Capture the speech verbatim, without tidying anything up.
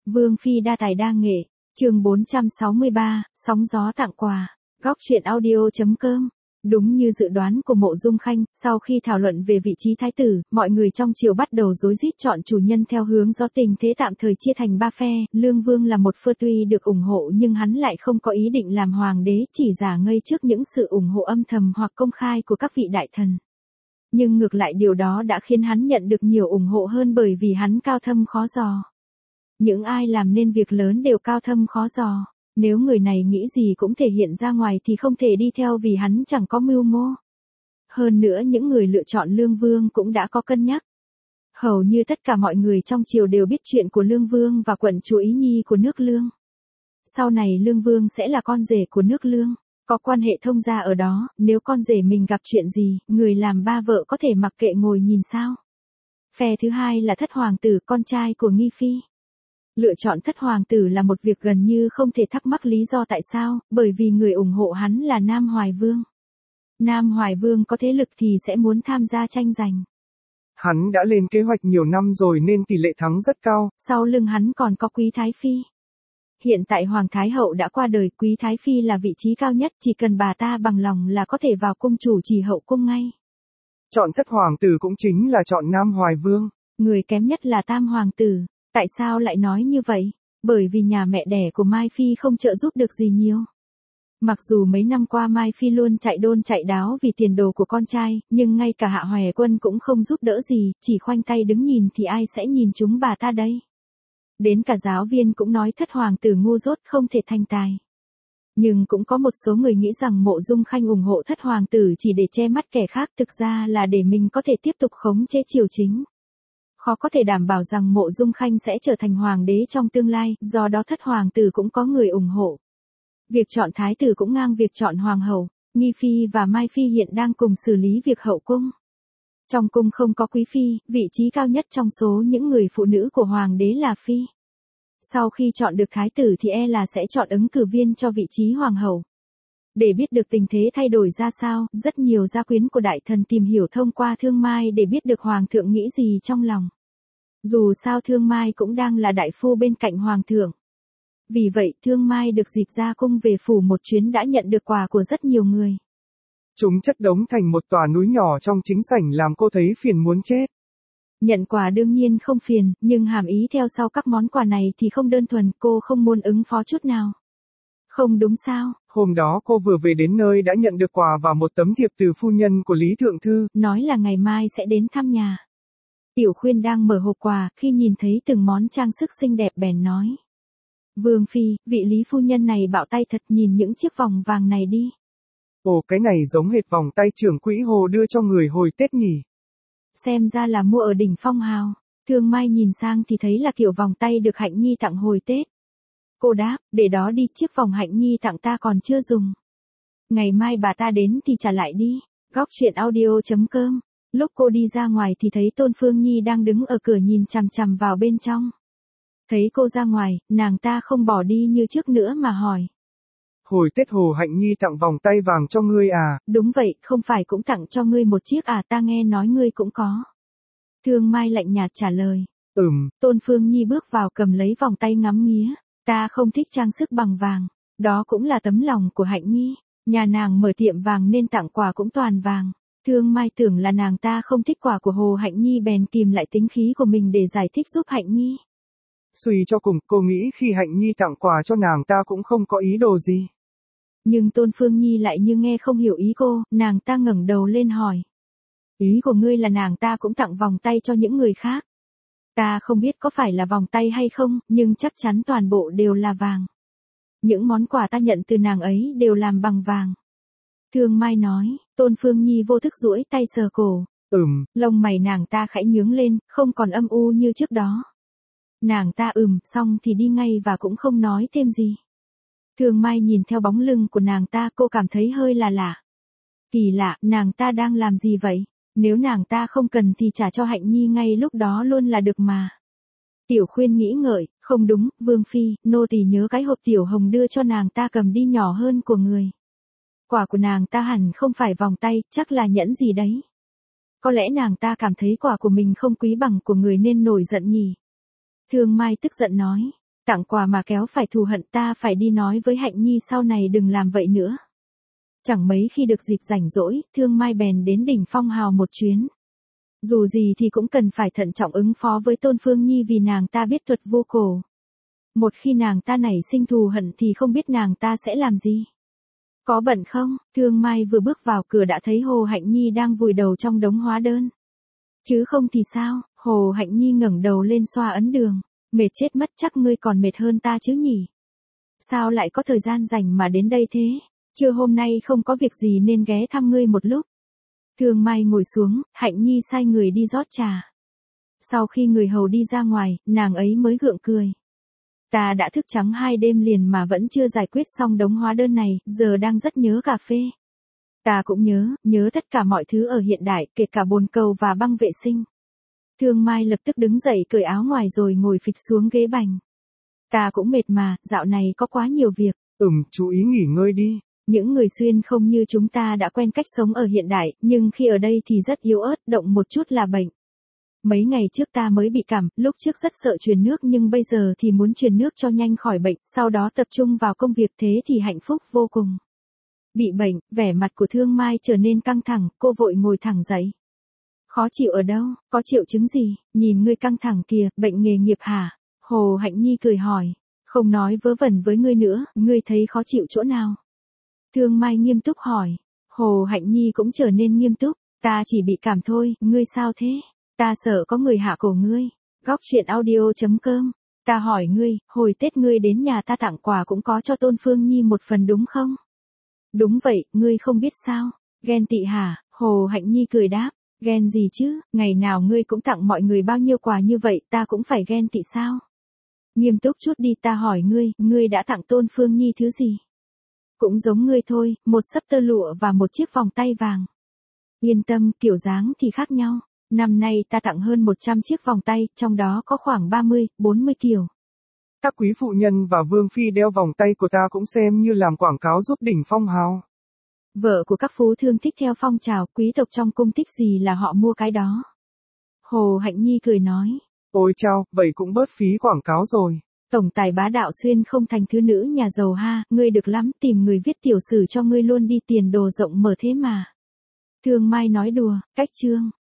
Vương phi đa tài đa nghệ, chương bốn trăm sáu mươi ba, sóng gió tặng quà, góc truyện audio.com. Đúng như dự đoán của Mộ Dung Khanh, sau khi thảo luận về vị trí thái tử, mọi người trong triều bắt đầu rối rít chọn chủ nhân theo hướng gió, tình thế tạm thời chia thành ba phe. Lương Vương là một phe tuy được ủng hộ nhưng hắn lại không có ý định làm hoàng đế, chỉ giả ngây trước những sự ủng hộ âm thầm hoặc công khai của các vị đại thần. Nhưng ngược lại điều đó đã khiến hắn nhận được nhiều ủng hộ hơn, bởi vì hắn cao thâm khó dò. Những ai làm nên việc lớn đều cao thâm khó dò. Nếu người này nghĩ gì cũng thể hiện ra ngoài thì không thể đi theo, vì hắn chẳng có mưu mô. Hơn nữa những người lựa chọn Lương Vương cũng đã có cân nhắc. Hầu như tất cả mọi người trong triều đều biết chuyện của Lương Vương và quận chúa Ý Nhi của nước Lương. Sau này Lương Vương sẽ là con rể của nước Lương, có quan hệ thông gia ở đó, nếu con rể mình gặp chuyện gì, người làm ba vợ có thể mặc kệ ngồi nhìn sao. Phe thứ hai là Thất Hoàng tử, con trai của Nghi Phi. Lựa chọn Thất Hoàng tử là một việc gần như không thể thắc mắc lý do tại sao, bởi vì người ủng hộ hắn là Nam Hoài Vương. Nam Hoài Vương có thế lực thì sẽ muốn tham gia tranh giành. Hắn đã lên kế hoạch nhiều năm rồi nên tỷ lệ thắng rất cao. Sau lưng hắn còn có Quý Thái Phi. Hiện tại Hoàng Thái Hậu đã qua đời, Quý Thái Phi là vị trí cao nhất, chỉ cần bà ta bằng lòng là có thể vào cung chủ trì hậu cung ngay. Chọn Thất Hoàng tử cũng chính là chọn Nam Hoài Vương. Người kém nhất là Tam Hoàng tử. Tại sao lại nói như vậy? Bởi vì nhà mẹ đẻ của Mai Phi không trợ giúp được gì nhiều. Mặc dù mấy năm qua Mai Phi luôn chạy đôn chạy đáo vì tiền đồ của con trai, nhưng ngay cả Hạ Hoè Quân cũng không giúp đỡ gì, chỉ khoanh tay đứng nhìn thì ai sẽ nhìn chúng bà ta đây? Đến cả giáo viên cũng nói Thất Hoàng tử ngu dốt không thể thành tài. Nhưng cũng có một số người nghĩ rằng Mộ Dung Khanh ủng hộ Thất Hoàng tử chỉ để che mắt kẻ khác, thực ra là để mình có thể tiếp tục khống chế triều chính. Khó có thể đảm bảo rằng Mộ Dung Khanh sẽ trở thành hoàng đế trong tương lai, do đó Thất Hoàng tử cũng có người ủng hộ. Việc chọn thái tử cũng ngang việc chọn hoàng hậu. Nghi Phi và Mai Phi hiện đang cùng xử lý việc hậu cung. Trong cung không có Quý Phi, vị trí cao nhất trong số những người phụ nữ của hoàng đế là Phi. Sau khi chọn được thái tử thì e là sẽ chọn ứng cử viên cho vị trí hoàng hậu. Để biết được tình thế thay đổi ra sao, rất nhiều gia quyến của đại thần tìm hiểu thông qua Thương Mai để biết được hoàng thượng nghĩ gì trong lòng. Dù sao Thương Mai cũng đang là đại phu bên cạnh hoàng thượng. Vì vậy Thương Mai được dịp ra cung về phủ một chuyến đã nhận được quà của rất nhiều người. Chúng chất đống thành một tòa núi nhỏ trong chính sảnh làm cô thấy phiền muốn chết. Nhận quà đương nhiên không phiền, nhưng hàm ý theo sau các món quà này thì không đơn thuần, cô không muốn ứng phó chút nào. Không đúng sao? Hôm đó cô vừa về đến nơi đã nhận được quà và một tấm thiệp từ phu nhân của Lý Thượng Thư. Nói là ngày mai sẽ đến thăm nhà. Tiểu Khuyên đang mở hộp quà, khi nhìn thấy từng món trang sức xinh đẹp bèn nói. Vương phi, vị Lý phu nhân này bạo tay thật, nhìn những chiếc vòng vàng này đi. Ồ, cái này giống hệt vòng tay trưởng quỹ Hồ đưa cho người hồi Tết nhỉ. Xem ra là mua ở đỉnh Phong Hào. Thương Mai nhìn sang thì thấy là kiểu vòng tay được Hạnh Nhi tặng hồi Tết. Cô đáp, để đó đi, chiếc vòng Hạnh Nhi tặng ta còn chưa dùng. Ngày mai bà ta đến thì trả lại đi. Góc truyện audio.com. Lúc cô đi ra ngoài thì thấy Tôn Phương Nhi đang đứng ở cửa nhìn chằm chằm vào bên trong. Thấy cô ra ngoài, nàng ta không bỏ đi như trước nữa mà hỏi. Hồi Tết Hồ Hạnh Nhi tặng vòng tay vàng cho ngươi à? Đúng vậy, không phải cũng tặng cho ngươi một chiếc à, ta nghe nói ngươi cũng có. Thương Mai lạnh nhạt trả lời. Ừm. Tôn Phương Nhi bước vào cầm lấy vòng tay ngắm nghía. Ta không thích trang sức bằng vàng. Đó cũng là tấm lòng của Hạnh Nhi. Nhà nàng mở tiệm vàng nên tặng quà cũng toàn vàng. Thương Mai tưởng là nàng ta không thích quà của Hồ Hạnh Nhi bèn kìm lại tính khí của mình để giải thích giúp Hạnh Nhi. Suy cho cùng, cô nghĩ khi Hạnh Nhi tặng quà cho nàng ta cũng không có ý đồ gì. Nhưng Tôn Phương Nhi lại như nghe không hiểu ý cô, nàng ta ngẩng đầu lên hỏi. Ý của ngươi là nàng ta cũng tặng vòng tay cho những người khác. Ta không biết có phải là vòng tay hay không, nhưng chắc chắn toàn bộ đều là vàng. Những món quà ta nhận từ nàng ấy đều làm bằng vàng. Thương Mai nói. Tôn Phương Nhi vô thức duỗi tay sờ cổ. Ừm. Lông mày nàng ta khẽ nhướng lên, không còn âm u như trước đó. Nàng ta ừm, xong thì đi ngay và cũng không nói thêm gì. Thương Mai nhìn theo bóng lưng của nàng ta, cô cảm thấy hơi là lạ. Kỳ lạ, nàng ta đang làm gì vậy? Nếu nàng ta không cần thì trả cho Hạnh Nhi ngay lúc đó luôn là được mà. Tiểu Khuyên nghĩ ngợi, không đúng, Vương phi, nô tỳ nhớ cái hộp tiểu hồng đưa cho nàng ta cầm đi nhỏ hơn của người. Quà của nàng ta hẳn không phải vòng tay, chắc là nhẫn gì đấy. Có lẽ nàng ta cảm thấy quà của mình không quý bằng của người nên nổi giận nhỉ. Thương Mai tức giận nói. Tặng quà mà kéo phải thù hận, ta phải đi nói với Hạnh Nhi sau này đừng làm vậy nữa. Chẳng mấy khi được dịp rảnh rỗi, Thương Mai bèn đến đỉnh Phong Hào một chuyến. Dù gì thì cũng cần phải thận trọng ứng phó với Tôn Phương Nhi vì nàng ta biết thuật vô cổ. Một khi nàng ta nảy sinh thù hận thì không biết nàng ta sẽ làm gì. Có bận không? Thương Mai vừa bước vào cửa đã thấy Hồ Hạnh Nhi đang vùi đầu trong đống hóa đơn. Chứ không thì sao? Hồ Hạnh Nhi ngẩng đầu lên xoa ấn đường. Mệt chết mất, chắc ngươi còn mệt hơn ta chứ nhỉ? Sao lại có thời gian rảnh mà đến đây thế? Trưa hôm nay không có việc gì nên ghé thăm ngươi một lúc. Thương Mai ngồi xuống, Hạnh Nhi sai người đi rót trà. Sau khi người hầu đi ra ngoài, nàng ấy mới gượng cười. Ta đã thức trắng hai đêm liền mà vẫn chưa giải quyết xong đống hóa đơn này, giờ đang rất nhớ cà phê. Ta cũng nhớ, nhớ tất cả mọi thứ ở hiện đại, kể cả bồn cầu và băng vệ sinh. Thương Mai lập tức đứng dậy cởi áo ngoài rồi ngồi phịch xuống ghế bành. Ta cũng mệt mà, dạo này có quá nhiều việc. Ừm, chú ý nghỉ ngơi đi. Những người xuyên không như chúng ta đã quen cách sống ở hiện đại, nhưng khi ở đây thì rất yếu ớt, động một chút là bệnh. Mấy ngày trước ta mới bị cảm, lúc trước rất sợ truyền nước nhưng bây giờ thì muốn truyền nước cho nhanh khỏi bệnh, sau đó tập trung vào công việc, thế thì hạnh phúc vô cùng. Bị bệnh, vẻ mặt của Thương Mai trở nên căng thẳng, cô vội ngồi thẳng dậy. Khó chịu ở đâu, có triệu chứng gì, nhìn ngươi căng thẳng kìa, bệnh nghề nghiệp hả? Hồ Hạnh Nhi cười hỏi, không nói vớ vẩn với ngươi nữa, ngươi thấy khó chịu chỗ nào? Thương Mai nghiêm túc hỏi, Hồ Hạnh Nhi cũng trở nên nghiêm túc, ta chỉ bị cảm thôi, ngươi sao thế? Ta sợ có người hạ cổ ngươi. Góc truyện audio chấm com. Ta hỏi ngươi, hồi Tết ngươi đến nhà ta tặng quà cũng có cho Tôn Phương Nhi một phần đúng không? Đúng vậy, ngươi không biết sao? Ghen tị hả? Hồ Hạnh Nhi cười đáp, ghen gì chứ, ngày nào ngươi cũng tặng mọi người bao nhiêu quà như vậy, ta cũng phải ghen tị sao? Nghiêm túc chút đi, ta hỏi ngươi, ngươi đã tặng Tôn Phương Nhi thứ gì? Cũng giống ngươi thôi, một xấp tơ lụa và một chiếc vòng tay vàng. Yên tâm, kiểu dáng thì khác nhau. Năm nay ta tặng hơn một trăm chiếc vòng tay, trong đó có khoảng ba mươi, bốn mươi kiểu. Các quý phụ nhân và vương phi đeo vòng tay của ta cũng xem như làm quảng cáo giúp đỉnh Phong Hào. Vợ của các phú thương thích theo phong trào, quý tộc trong cung thích gì là họ mua cái đó. Hồ Hạnh Nhi cười nói. Ôi chao, vậy cũng bớt phí quảng cáo rồi. Tổng tài bá đạo xuyên không thành thứ nữ nhà giàu ha, ngươi được lắm, tìm người viết tiểu sử cho ngươi luôn đi, tiền đồ rộng mở thế mà. Thương Mai nói đùa, cách chương.